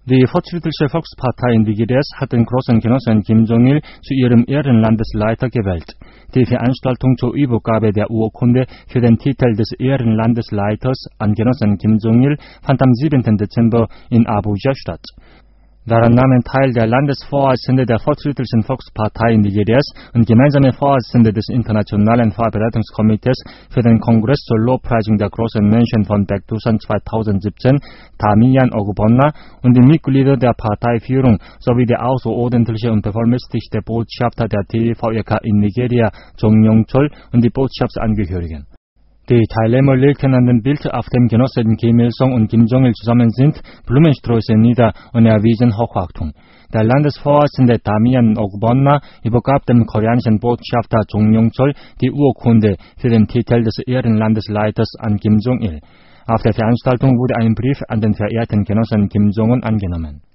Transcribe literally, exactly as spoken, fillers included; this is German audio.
Die Fortschrittliche Volkspartei Nigerias hat den großen Genossen Kim Jong-il zu ihrem Ehrenlandesleiter gewählt. Die Veranstaltung zur Übergabe der Urkunde für den Titel des Ehrenlandesleiters an Genossen Kim Jong-il fand am siebten Dezember in Abuja statt. Daran nahmen teil der Landesvorsitzende der Fortschrittlichen Volkspartei Nigerias und gemeinsame Vorsitzende des Internationalen Vorbereitungskomitees für den Kongress zur Lobpreisung der großen Menschen von Baekdusan zweitausendsiebzehn, Damian Ogbonna, und die Mitglieder der Parteiführung sowie der außerordentliche und bevollmächtigte Botschafter der T V E K in Nigeria, Jong Yong-chol, und die Botschaftsangehörigen. Die Teilnehmer legten an dem Bild, auf dem Genossen Kim Il-sung und Kim Jong-il zusammen sind, Blumensträuße nieder und erwiesen Hochachtung. Der Landesvorsitzende Damian Ogbonna übergab dem koreanischen Botschafter Jong Yong-chol die Urkunde für den Titel des Ehrenlandesleiters an Kim Jong-il. Auf der Veranstaltung wurde ein Brief an den verehrten Genossen Kim Jong-un angenommen.